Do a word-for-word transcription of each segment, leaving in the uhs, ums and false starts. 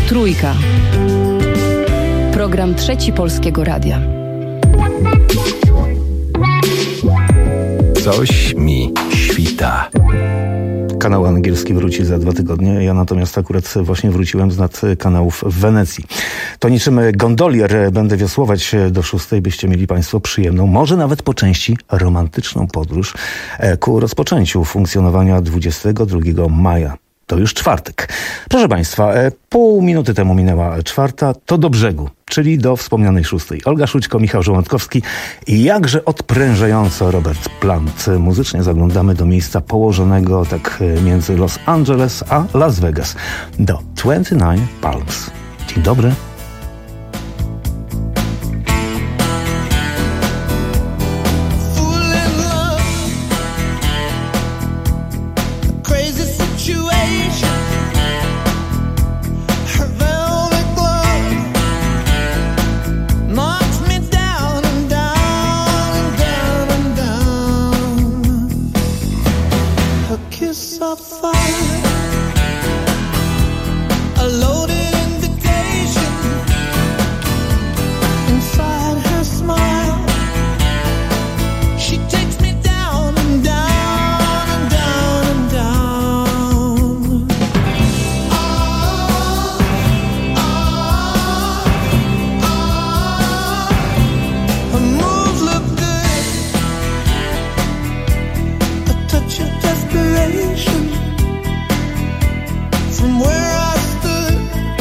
Trójka. Program Trzeci Polskiego Radia. Coś mi świta. Kanał angielski wróci za dwa tygodnie. Ja natomiast akurat właśnie wróciłem z nad kanałów w Wenecji. To niczym gondolier będę wiosłować do szóstej, byście mieli Państwo przyjemną, może nawet po części romantyczną podróż ku rozpoczęciu funkcjonowania dwudziestego drugiego maja. To już czwartek. Proszę Państwa, pół minuty temu minęła czwarta, to do brzegu, czyli do wspomnianej szóstej. Olga Szućko, Michał Żołądkowski i jakże odprężająco Robert Plant. Muzycznie zaglądamy do miejsca położonego tak między Los Angeles a Las Vegas, do dwadzieścia dziewięć Palms. Dzień dobry. From where I stood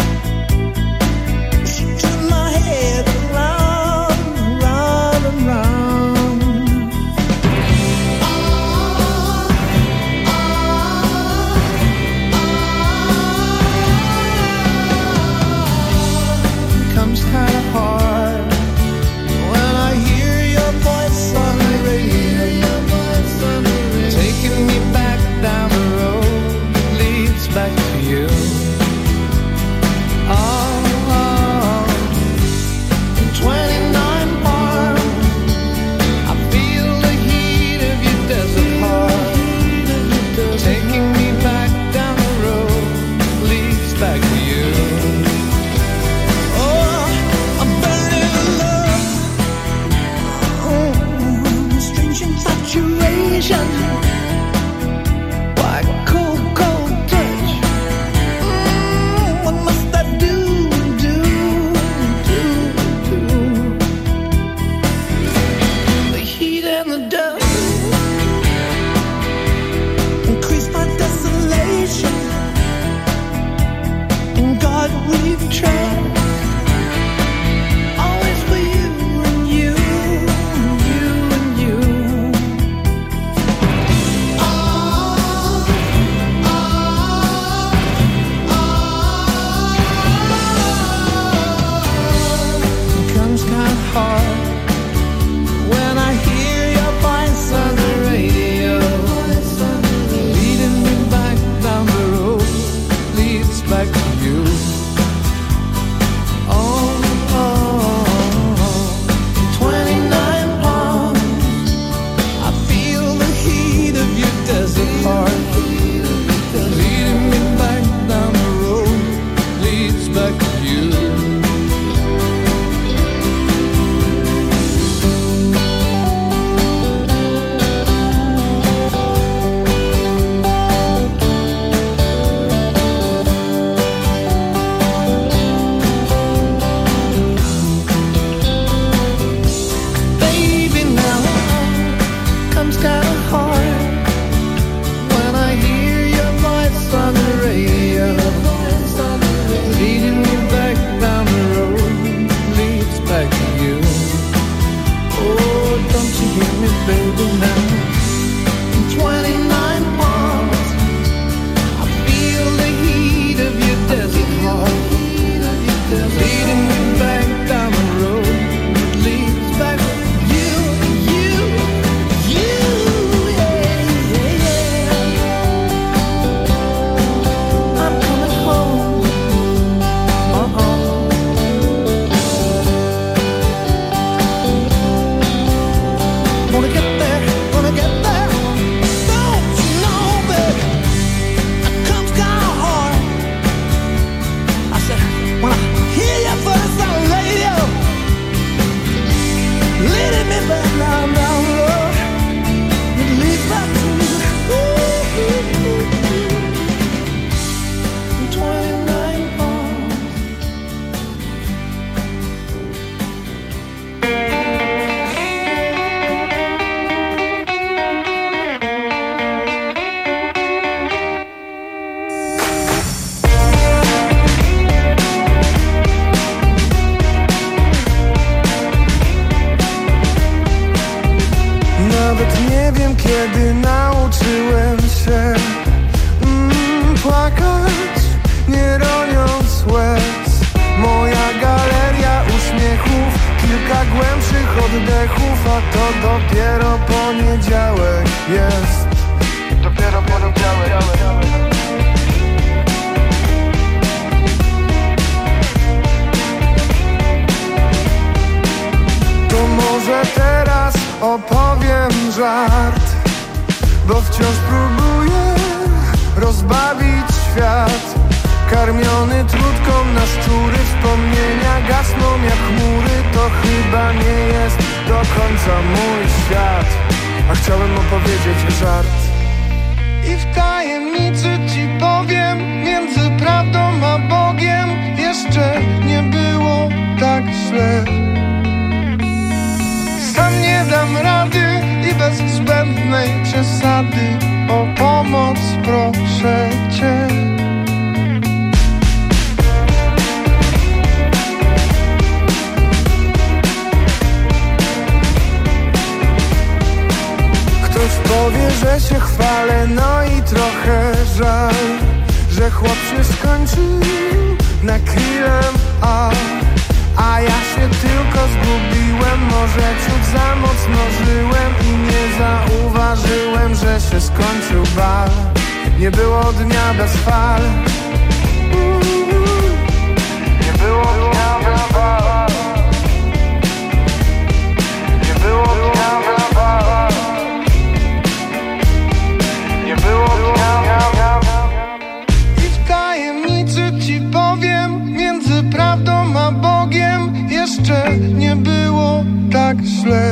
kilka głębszych oddechów, a to dopiero poniedziałek jest. Dopiero poniedziałek. To może teraz opowiem żart, bo wciąż próbuję rozbawić świat. Karmiony trutką na szczury, wspomnienia gasną jak chmury. To chyba nie jest do końca mój świat, a chciałem opowiedzieć żart. I w tajemnicy ci powiem, między prawdą a Bogiem jeszcze nie było tak źle. Sam nie dam rady i bez zbędnej przesady o pomoc proszę cię. Ktoś powie, że się chwalę, no i trochę żal, że chłop się skończył na krillem, a A ja się tylko zgubiłem, może ciut za mocno żyłem i nie zauważyłem, że się skończył bal. Nie było dnia bez fal. Nie było dnia bez fal. Nie było dnia bez fal. Nie było dnia bez fal. I w tajemnicy ci powiem, między prawdą a Bogiem jeszcze nie było tak źle.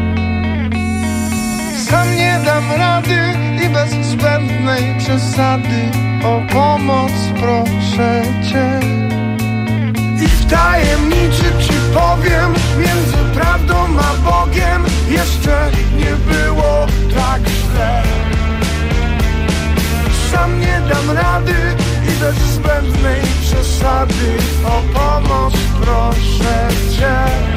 Sam nie dam rady i bez zbędnej przesady o pomoc proszę cię. I w tajemnicy ci powiem, między prawdą a Bogiem jeszcze nie było tak źle. Sam nie dam rady i bez zbędnej przesady o pomoc proszę cię.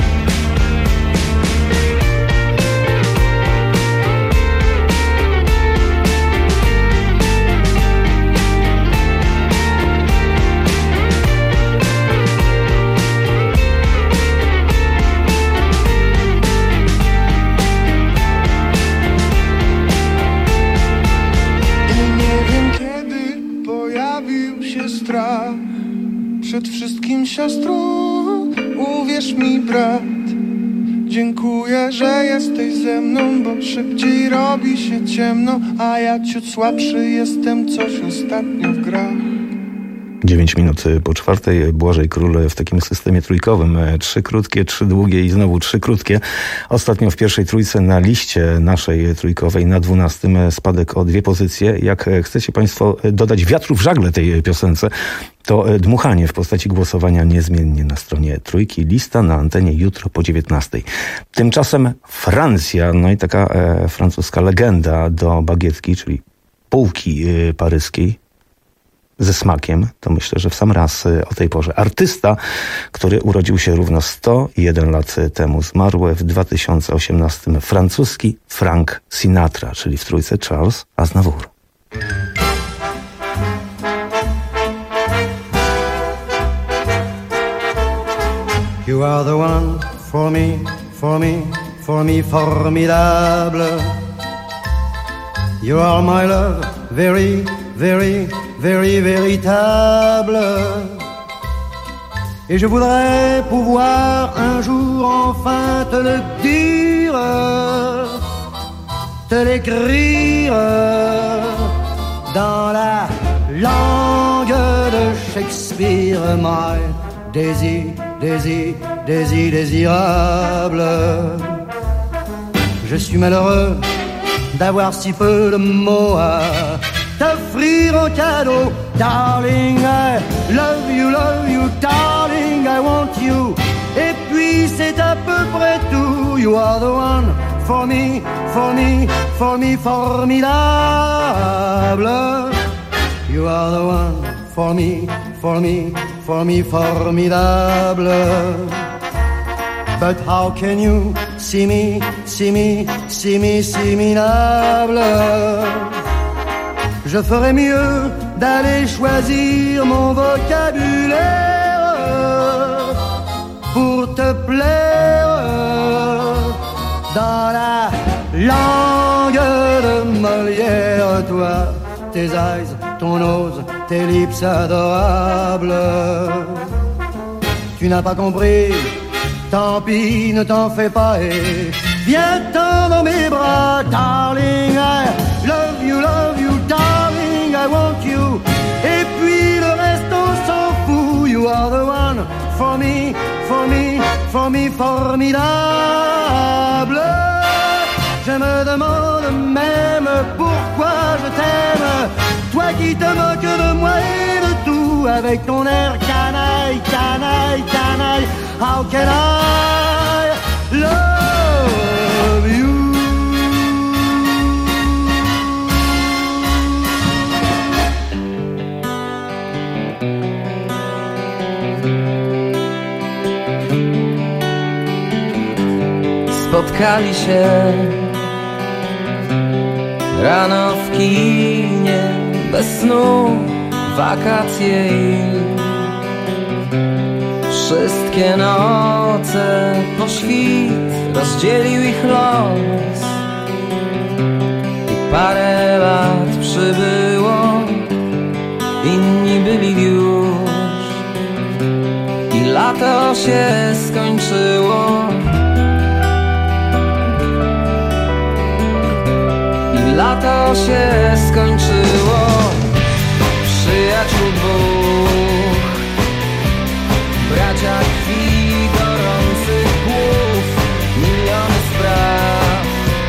Przed wszystkim siostrą, uwierz mi brat, dziękuję, że jesteś ze mną, bo szybciej robi się ciemno, a ja ciut słabszy jestem, coś ostatnio w grach. dziewięć minut po czwartej. Błażej Król w takim systemie trójkowym. Trzy krótkie, trzy długie i znowu trzy krótkie. Ostatnio w pierwszej trójce na liście naszej trójkowej na dwunastym spadek o dwie pozycje. Jak chcecie Państwo dodać wiatru w żagle tej piosence, to dmuchanie w postaci głosowania niezmiennie na stronie trójki. Lista na antenie jutro po dziewiętnastej. Tymczasem Francja, no i taka e, francuska legenda do bagietki, czyli półki e, paryskiej. Ze smakiem, to myślę, że w sam raz o tej porze. Artysta, który urodził się równo sto jeden lat temu, zmarły w dwa tysiące osiemnastym, francuski Frank Sinatra, czyli w trójce Charles Aznavour. You are the one for me, for me, for me formidable. You are my love, very, very, very véritable. Et je voudrais pouvoir un jour enfin te le dire, te l'écrire dans la langue de Shakespeare. My désir, désir, désir, désirable. Je suis malheureux d'avoir si peu de mots à t'offrir en cadeau. Darling, I love you, love you, darling, I want you. Et puis c'est à peu près tout. You are the one for me, for me, for me, formidable. You are the one for me, for me, for me, formidable. But how can you see me, see me, see me, see me, minable? Je ferais mieux d'aller choisir mon vocabulaire pour te plaire. tes eyes, ton nose, tes lips adorables. Tu n'as pas compris, tant pis, ne t'en fais pas et viens-t'en dans mes bras, darling. I love you, love you, darling, I want you. Et puis le reste on s'en fout. You are the one for me, for me, for me, formidable. Je me demande même pourquoi je t'aime, toi qui te moques de moi et de tout, avec ton air canaille, canaille, canaille. How can I love you? Spotkali się rano w kinie, bez snu, wakacje i wszystkie noce po świt rozdzielił ich los. I parę lat przybyło, inni byli już i lato się skończyło. Lato się skończyło, przyjaciół dwóch, bracia krwi, gorących głów, miliony spraw,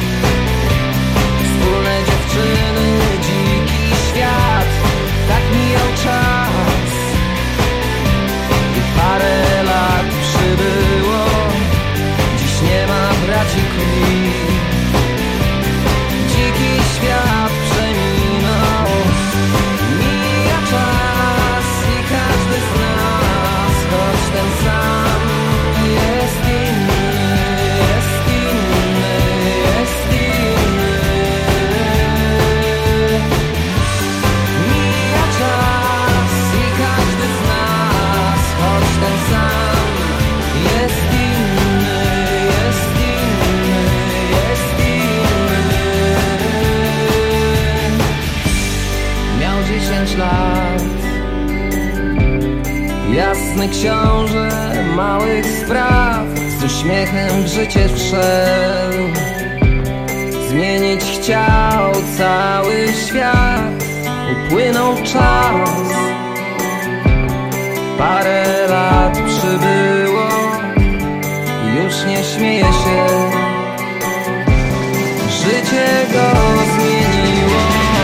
wspólne dziewczyny, dziki świat, tak mijał czas i parę lat przybyło, dziś nie ma braci krwi. Świat przeminął, mija czas i każdy z nas, choć ten sam, jest inny, jest inny, jest inny. Mija czas i każdy z nas, choć ten sam, jest inny, jest inny, jest inny. Dziesięć lat, jasny książę małych spraw, z uśmiechem w życie wszedł. Zmienić chciał cały świat, upłynął czas. Parę lat przybyło, już nie śmieje się, życie go zmieniło.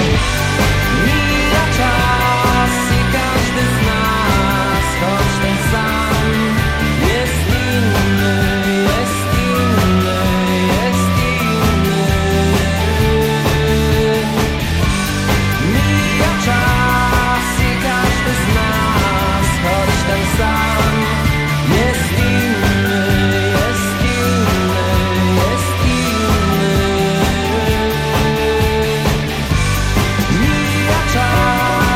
Czas i każdy z nas, choć ten sam, jest inny, jest inny, jest inny. Mija czas i każdy z nas, choć ten sam, jest inny, jest inny, jest inny. Mija czas.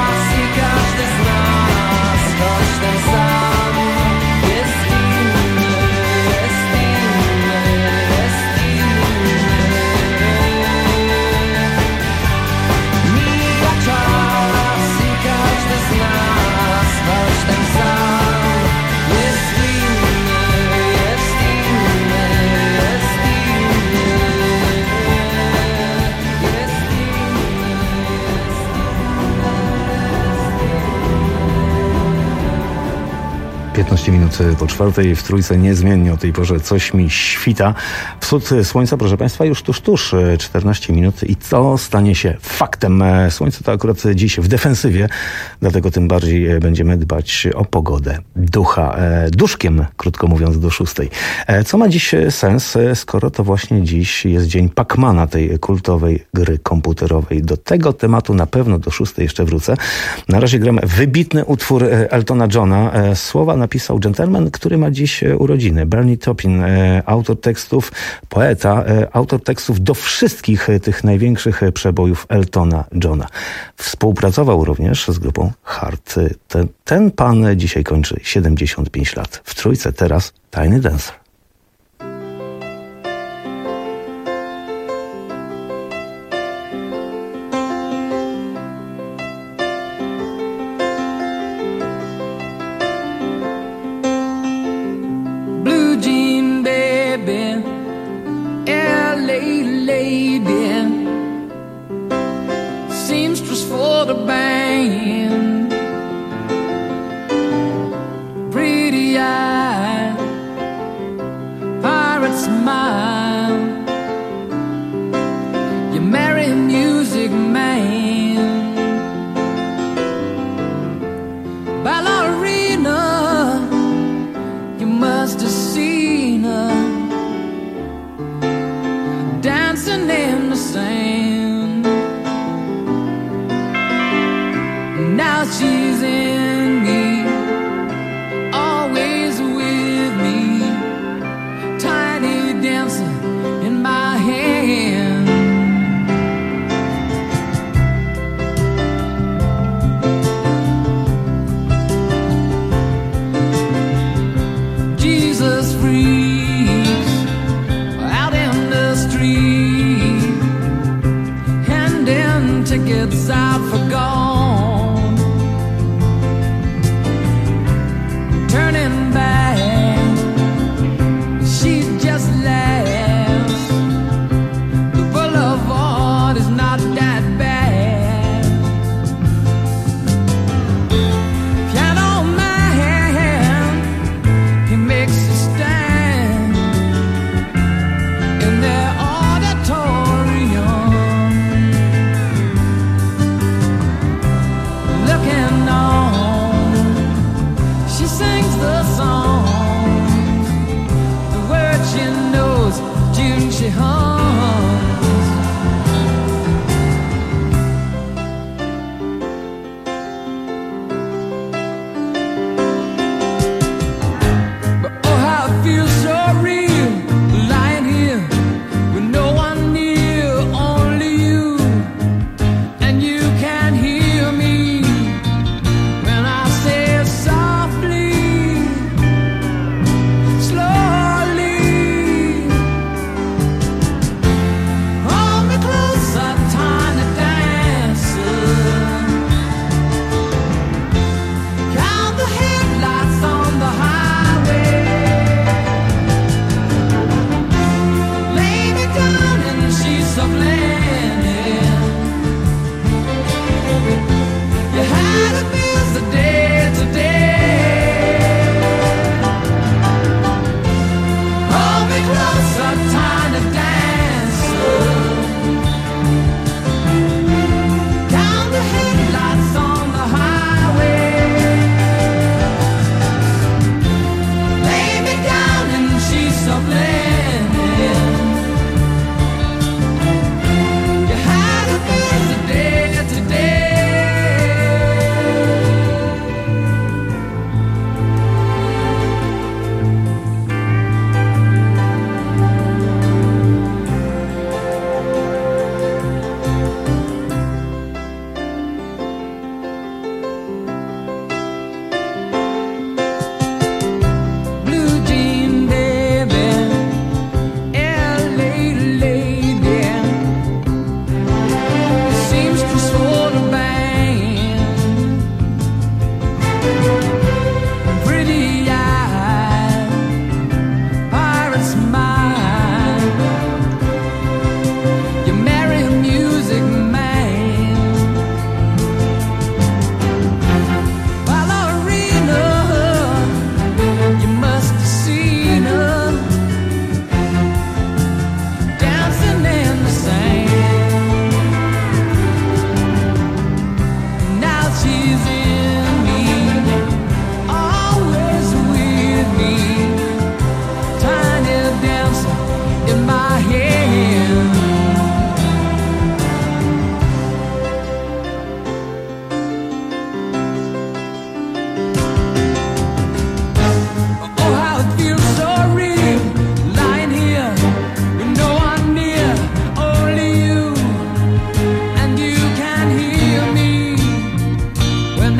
piętnaście minut po czwartej w Trójce niezmiennie o tej porze coś mi świta. Wschód słońca, proszę Państwa, już tuż, tuż czternaście minut i to stanie się faktem. Słońce to akurat dziś w defensywie, dlatego tym bardziej będziemy dbać o pogodę ducha. Duszkiem, krótko mówiąc, do szóstej. Co ma dziś sens, skoro to właśnie dziś jest dzień Pac-Mana, tej kultowej gry komputerowej. Do tego tematu na pewno do szóstej jeszcze wrócę. Na razie gramy wybitny utwór Eltona Johna. Słowa napisał gentleman, który ma dziś urodziny. Bernie Taupin, autor tekstów, poeta, autor tekstów do wszystkich tych największych przebojów Eltona Johna. Współpracował również z grupą Heart. Ten, ten pan dzisiaj kończy siedemdziesiąt pięć lat. W Trójce teraz Tiny Dancer. she's in me, always with me, tiny dancer in my hand. Jesus freaks out in the street, handing tickets out for gone, turning back, she just laughs. The boulevard is not that bad. Piano man, he makes a stand in their auditorium, looking on. She sings the songs, the words she knows, June she hums. But oh, how it feels so real, lying here with no one near, only you, and you can hear me when I say it softly, slowly. Hold me closer, tiny dancer. Count the headlights on the highway. Lay me down in the sheets of linen. You had a busy day today. Hold me closer, tiny dancer. Count the headlights on the highway. Lay me down in sheets of linen. You had a busy day today. Blue jean baby, L A lady, seamstress for the band, pretty eyed, pirate smile. You marry a music man. Ballerina, you must have seen her dancing in the sand. Now she's in me, always with me, tiny dancer in my hand. Oh, how it feels so real, lying here with no one near, only you, and you can hear me when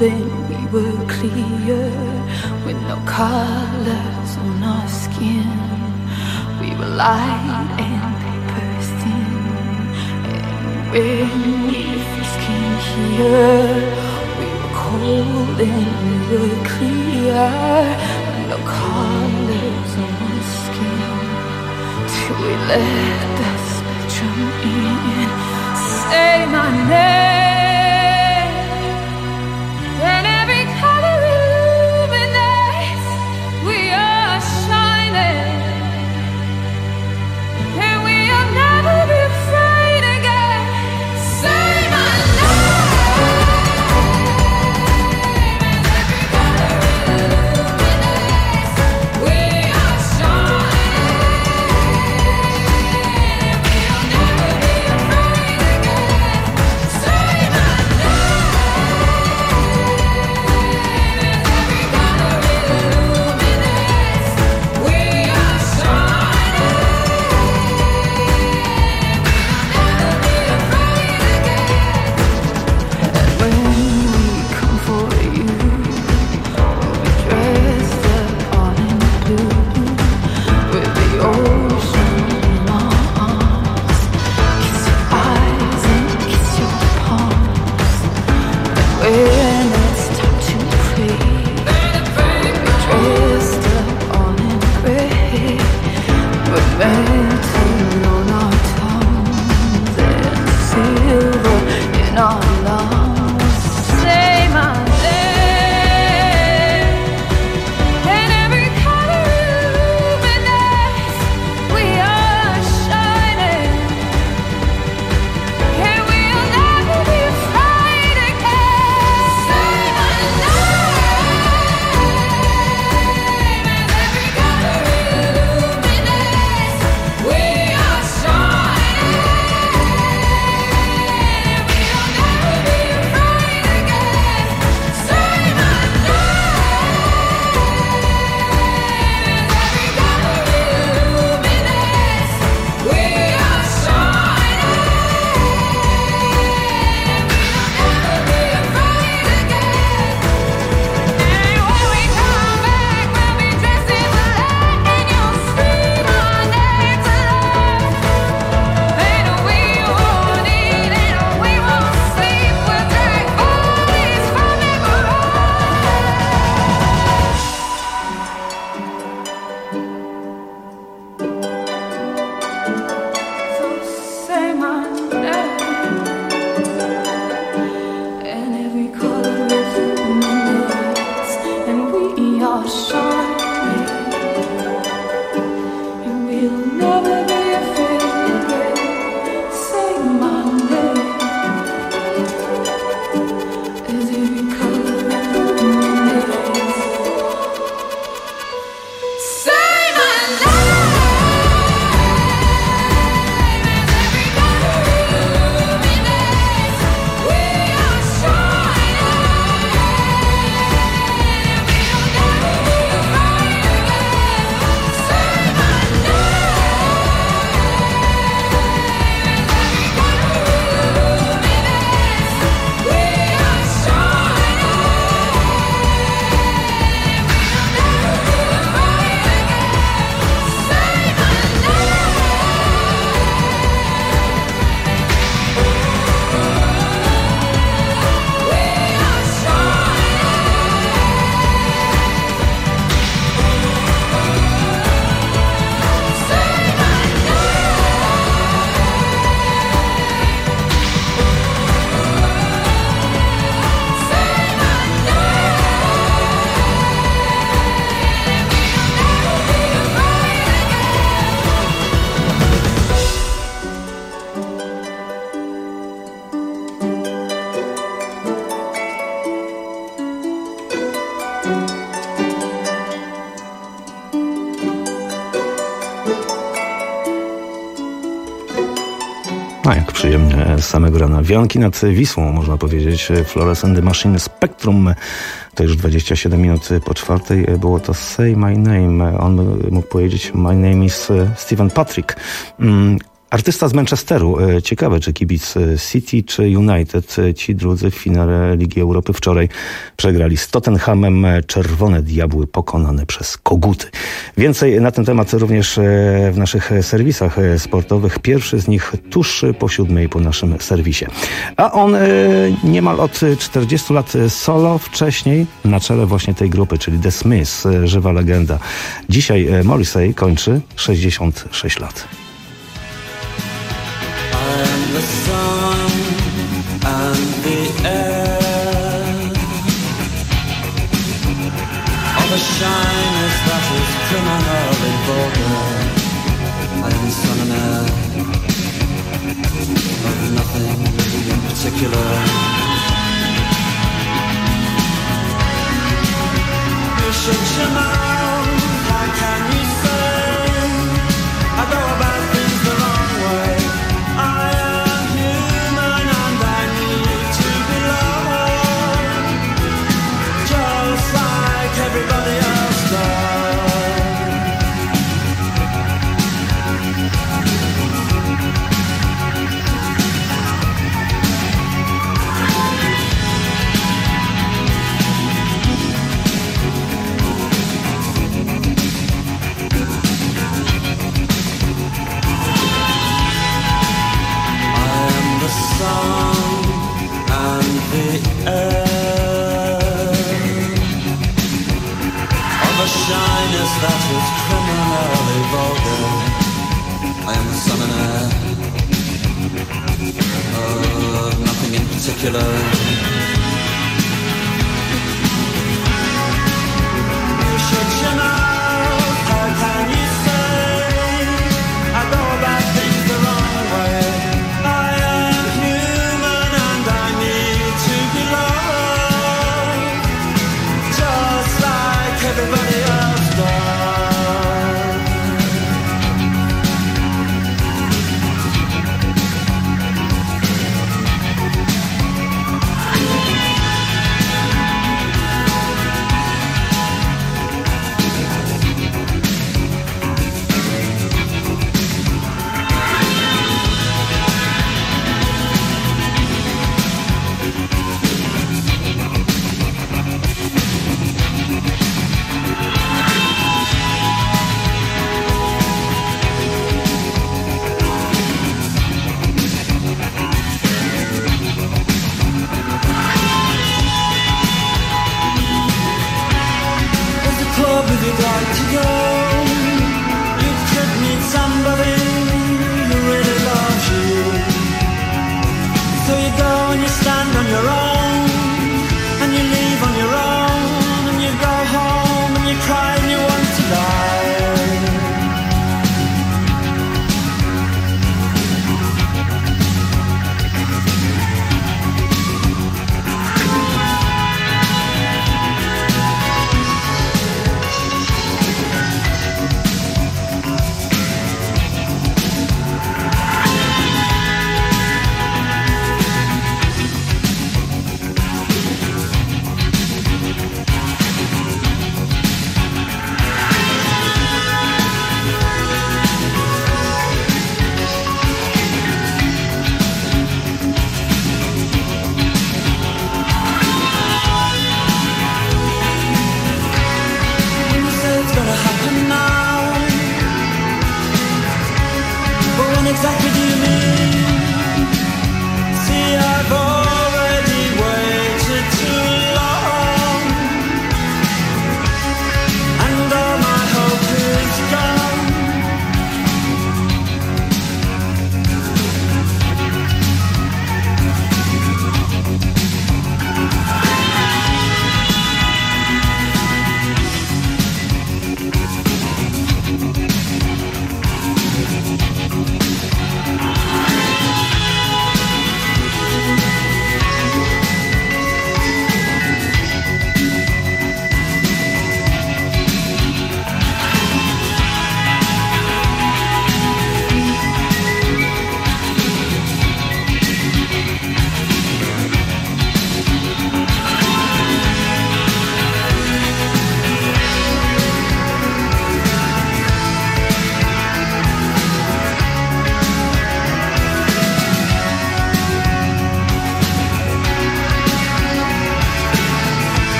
then we were clear, with no colors on our skin. We were light and paper thin, and when we first came here, we were cold and we were clear, with no colors on our skin, till we let the spectrum in. Say my name. A jak przyjemnie z samego rana. Wianki nad Wisłą, można powiedzieć. Florence and the Machine Spectrum. To już dwadzieścia siedem minut po czwartej. Było to Say My Name. On mógł powiedzieć My name is Stephen Patrick. Artysta z Manchesteru. Ciekawe, czy kibic City czy United. Ci drudzy w finale Ligi Europy wczoraj przegrali z Tottenhamem. Czerwone diabły pokonane przez koguty. Więcej na ten temat również w naszych serwisach sportowych. Pierwszy z nich tuż po siódmej po naszym serwisie. A on niemal od czterdziestu lat solo, wcześniej na czele właśnie tej grupy, czyli The Smiths, żywa legenda. Dzisiaj Morrissey kończy sześćdziesiąt sześć lat. The sun and the air of a shyness that is criminally vulgar. I am son and heir of nothing in particular. You shut your mouth, how can you say I go about things the wrong way? I everybody else does. I am the sun and the air a shyness that is criminally vulgar. I am the son and heir of nothing in particular. You shut your mouth, how can you say I go about things the wrong way? I am human and I need to be loved, just like everybody else does. If you'd like to go, you could meet somebody who really loves you. So you go and you stand on your own, and you leave on your own, and you go home and you cry and you want to die. Exactly do you mean? See, I've already waited too long, and all my hope is gone.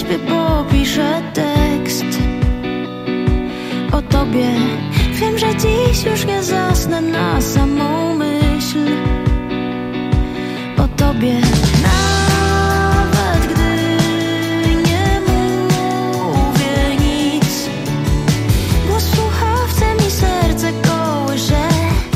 uśpię, popiszę tekst o tobie. Wiem, że dziś już nie zasnę na samą myśl o tobie. Nawet gdy nie mówię nic, głos w słuchawce mi serce kołysze.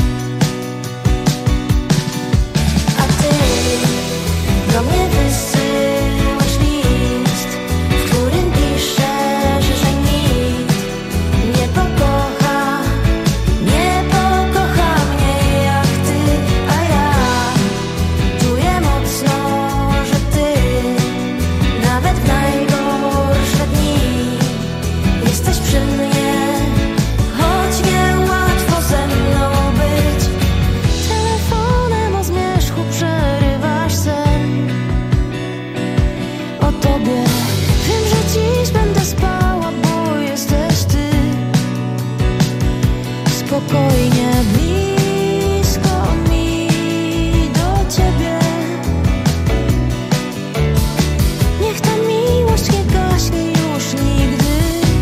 A ty do mnie wysyłasz list, w którym piszesz, że nikt nie pokocha, nie pokocha mnie jak ty. A ja czuję mocno, że ty nawet w najgorsze dni jesteś przy mnie, choć niełatwo ze mną być. Telefonem o zmierzchu przerywasz sen o tobie. Wiem, że dziś będę spała, bo jesteś ty. Spokojnie, blisko mi do ciebie. Niech ta miłość nie gaśnie już nigdy.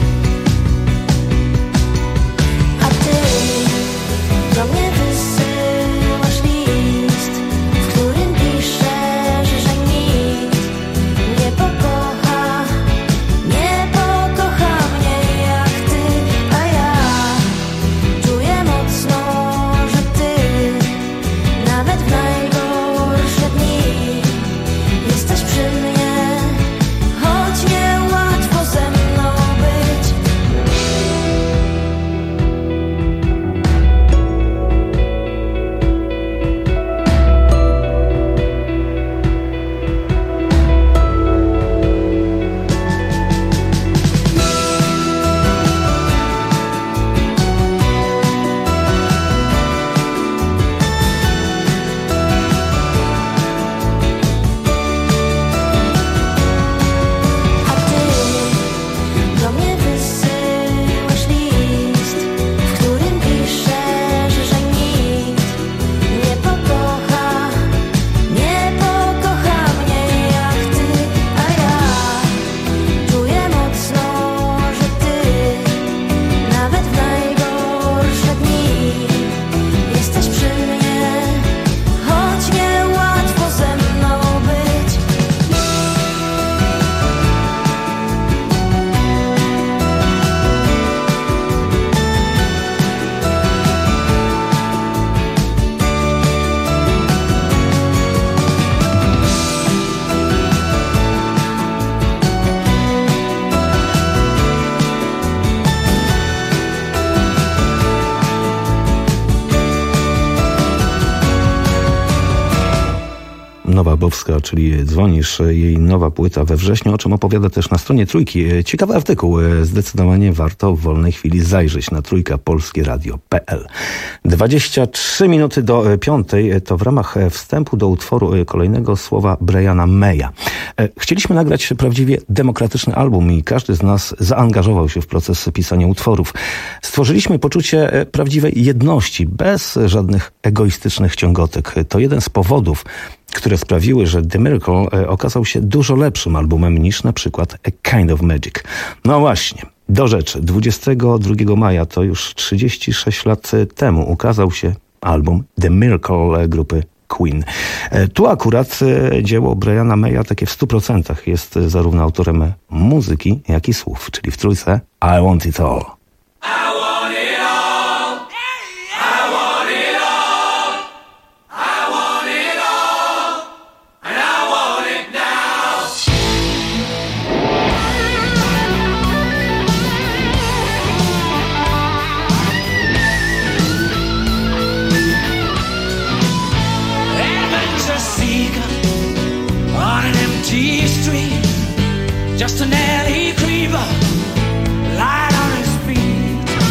A ty do mnie wysyłasz list, w którym piszesz, że nikt nie pokocha, nie pokocha mnie jak ty. A ja czuję mocno, że ty nawet w najgorsze dni jesteś przy mnie, choć niełatwo ze mną być. A ty do mnie wysyłasz list, w którym piszesz, że nikt nie pokocha, nie pokocha mnie jak ty. A ja czuję mocno, że ty nawet w najgorsze dni jesteś przy mnie, choć niełatwo ze mną być. Nowa Bowska, czyli Dzwonisz, jej nowa płyta we wrześniu, o czym opowiada też na stronie Trójki. Ciekawy artykuł, zdecydowanie warto w wolnej chwili zajrzeć na trójka polskie radio kropka p l. dwadzieścia trzy minuty do piątej to w ramach wstępu do utworu kolejnego słowa Briana Maya. Chcieliśmy nagrać prawdziwie demokratyczny album i każdy z nas zaangażował się w proces pisania utworów. Stworzyliśmy poczucie prawdziwej jedności, bez żadnych egoistycznych ciągotek. To jeden z powodów, które sprawiły, że The Miracle okazał się dużo lepszym albumem niż na przykład A Kind of Magic. No właśnie, do rzeczy. dwudziestego drugiego maja, to już trzydzieści sześć lat temu, ukazał się album The Miracle grupy Queen. Tu akurat dzieło Briana Maya takie w stu procentach jest zarówno autorem muzyki, jak i słów, czyli w trójce I Want It All. Just an alley creeper, light on his feet.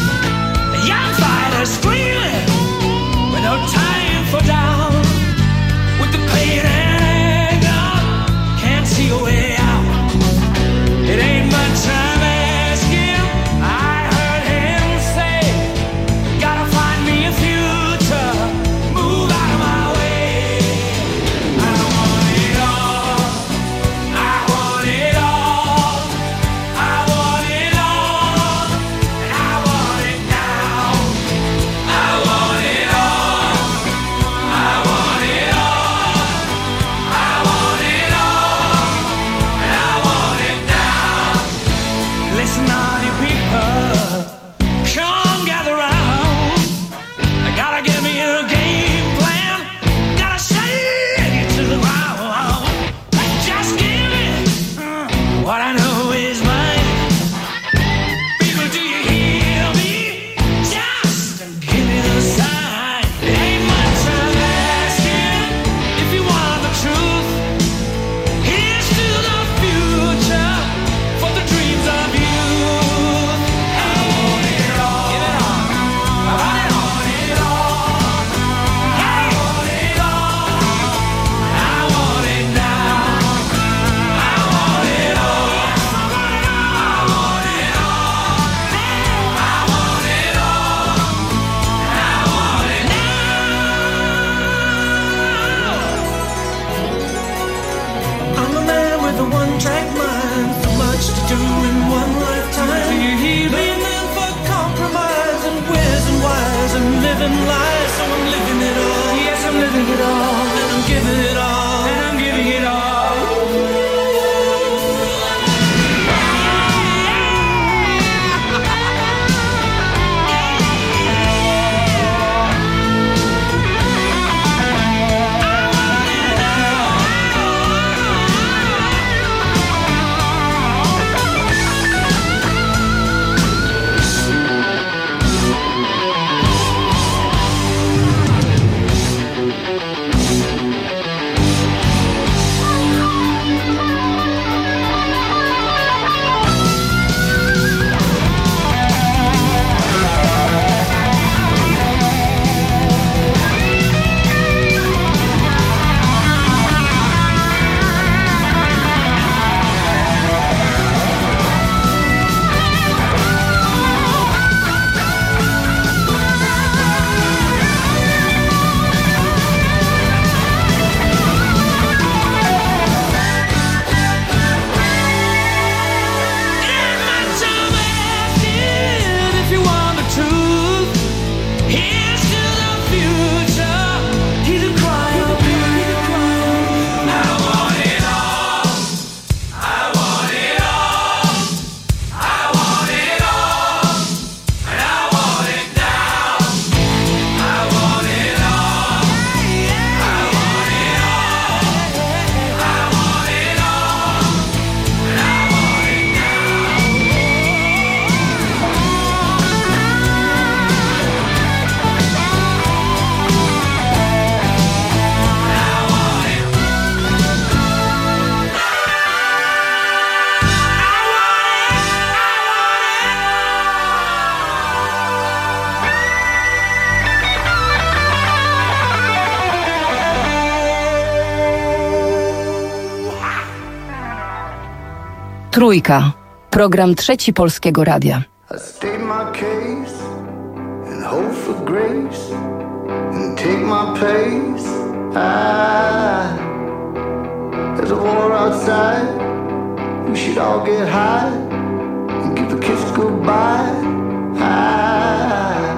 Trójka. Program Trzeci Polskiego Radia. I state my case and hope for grace and take my pace. Ah, there's a war outside. We should all get high and give the kiss goodbye. Ah,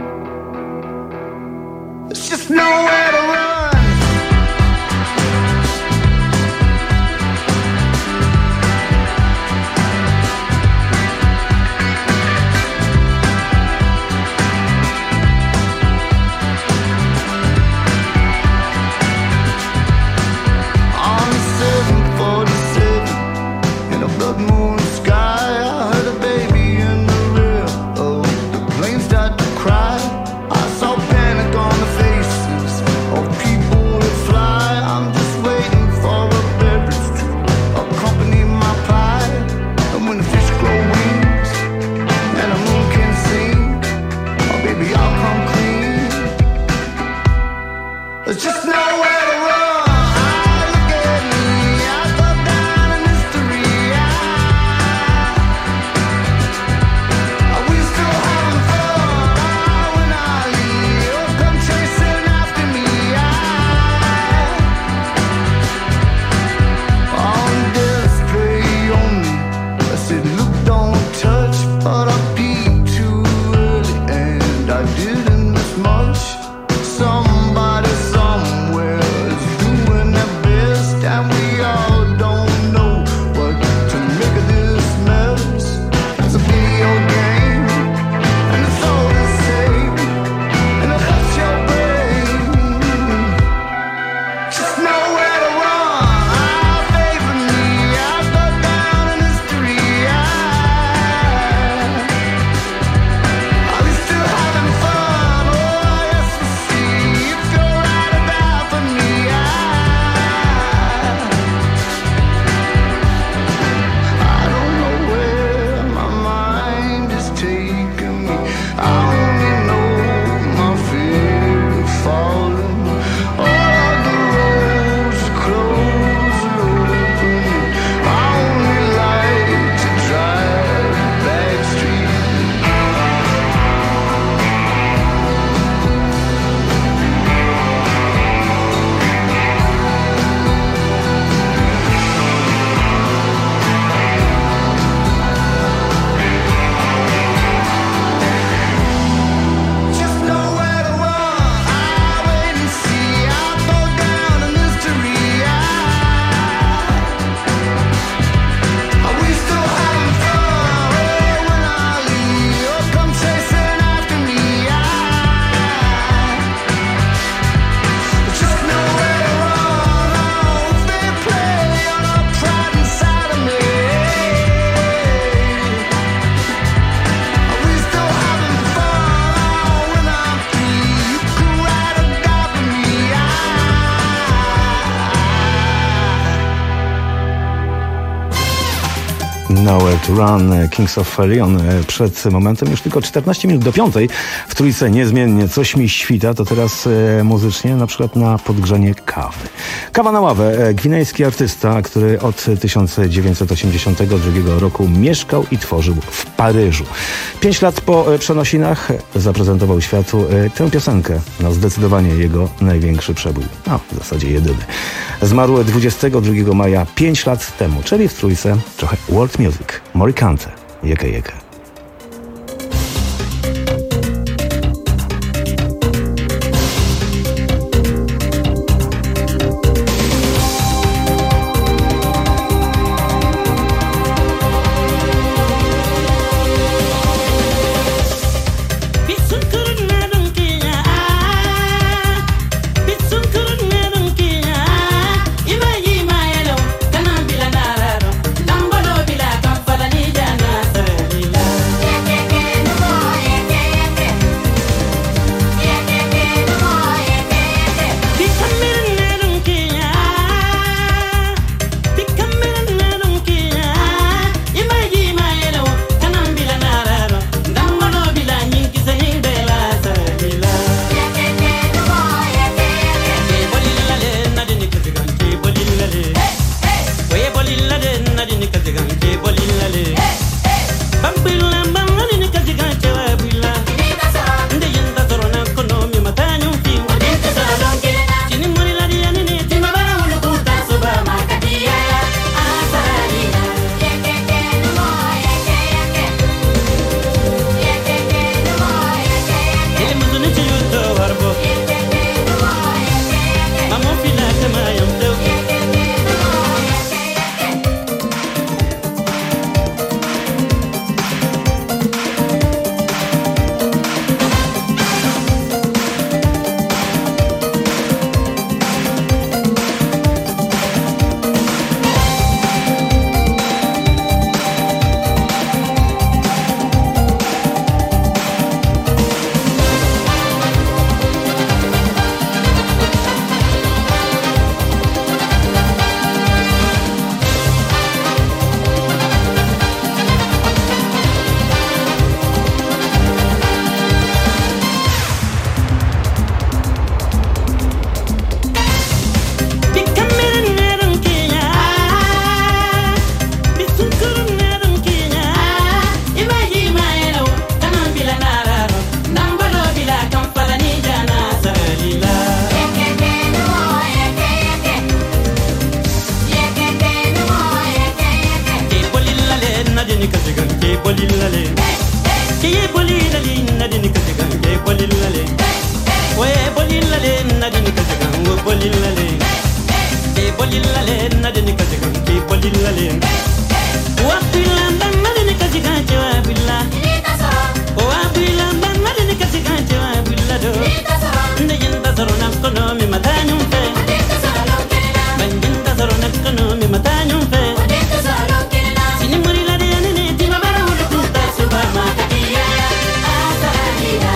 there's just nowhere to run. Nowhere to Run, Kings of Leon. Przed momentem już tylko czternaście minut do piątej. W Trójce niezmiennie coś mi świta, to teraz e, muzycznie, na przykład na podgrzanie kawy. Kawa na ławę. E, gwinejski artysta, który od tysiąc dziewięćset osiemdziesiątego drugiego roku mieszkał i tworzył w Paryżu. Pięć lat po e, przenosinach zaprezentował światu e, tę piosenkę. No zdecydowanie jego największy przebój. No, w zasadzie jedyny. Zmarł dwudziestego drugiego maja, pięć lat temu, czyli w Trójce trochę world music. Morikante, Yeke Yeke. La nadini kajagan wo bolilale e bolilale nadini kajagan ke bolilale wa bilamba nadini kajagan jawa billa wa bilamba nadini kajagan jawa billa do ndajin tasaro nakono mi matanyum fe bandin tasaro nakono mi matanyum fe sini muri la de ne ti ma bara wo kunta suba ma katiya asarira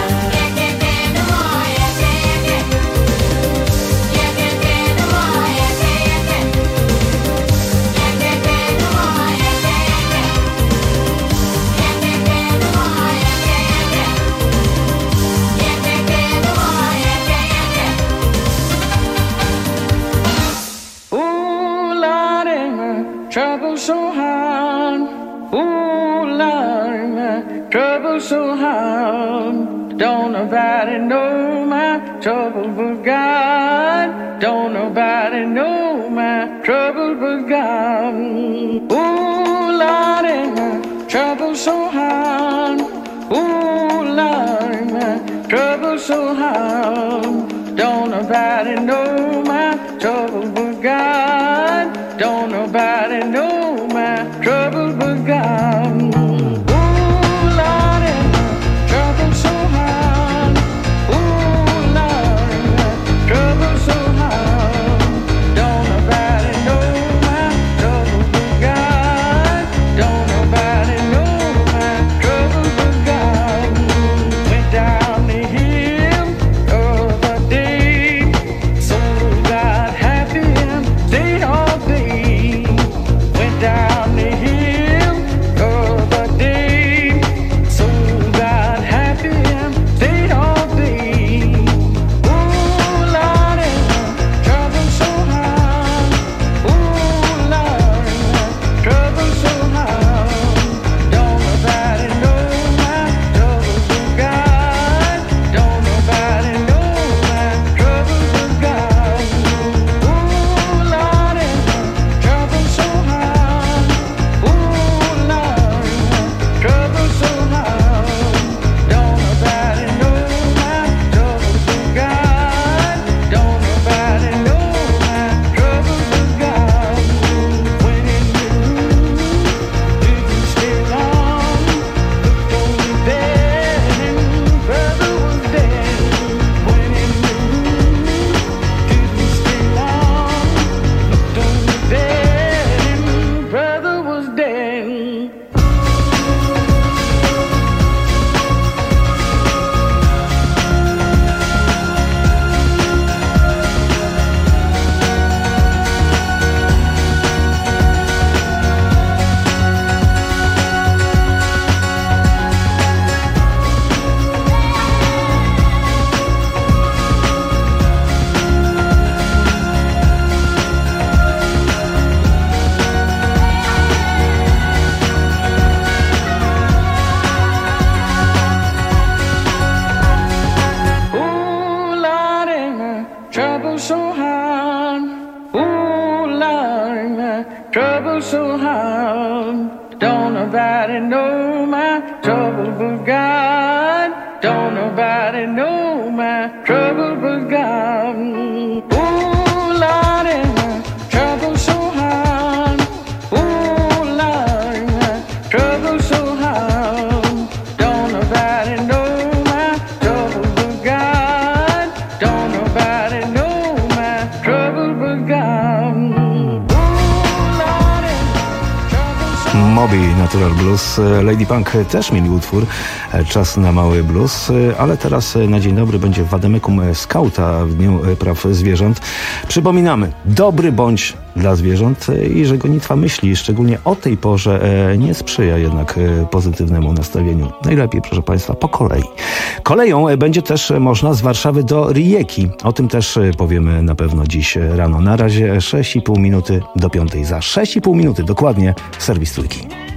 trouble so hard, ooh Lord, my trouble so hard. Don't nobody know my trouble but God. Don't nobody know my trouble but God. Ooh Lord, my trouble so hard, ooh Lord, my trouble so hard. Don't nobody know my trouble but God. Don't nobody know my trouble but God. Ooh, Lord, trouble so hard. Ooh, Lord, trouble so hard. Don't nobody know my trouble but God. Don't nobody know my trouble but God. Went down the hill the other day, so got happy and stayed all day. Went down the hill the other day, so got happy and stayed all day. Ooh, Lord, trouble so hard. Ooh, Lord, trouble so hard. Don't nobody know my trouble but God. Don't nobody know my trouble but God. Ooh, Lord, trouble so hard. Ooh, Lord, trouble so hard. Don't nobody know my trouble but God. Don't nobody know my trouble but God. When in the room, didn't stay long. Looked only dead and brother was dead. When in the room, didn't stay long. Looked only dead and brother was dead. Ooh, Lord, my trouble so hard. Ooh, Lord, my trouble so hard. Don't nobody know my trouble but God. Don't nobody know my trouble but God. Ooh, Lord, my trouble so hard. Ooh, Lord, my trouble so hard. Don't nobody know my trouble but God. Don't nobody know my trouble but God. Ooh, Lord, trouble so Moby Natural Blues. Lady Punk też mieli utwór Czas na mały blues, ale teraz na dzień dobry będzie Wademekum Skauta w Dniu Praw Zwierząt. Przypominamy, dobry bądź dla zwierząt i że gonitwa myśli, szczególnie o tej porze, nie sprzyja jednak pozytywnemu nastawieniu. Najlepiej, proszę Państwa, po kolei. Koleją będzie też można z Warszawy do Rijeki. O tym też powiemy na pewno dziś rano. Na razie sześć i pół minuty do piątej. Za sześć i pół minuty dokładnie serwis Trójki.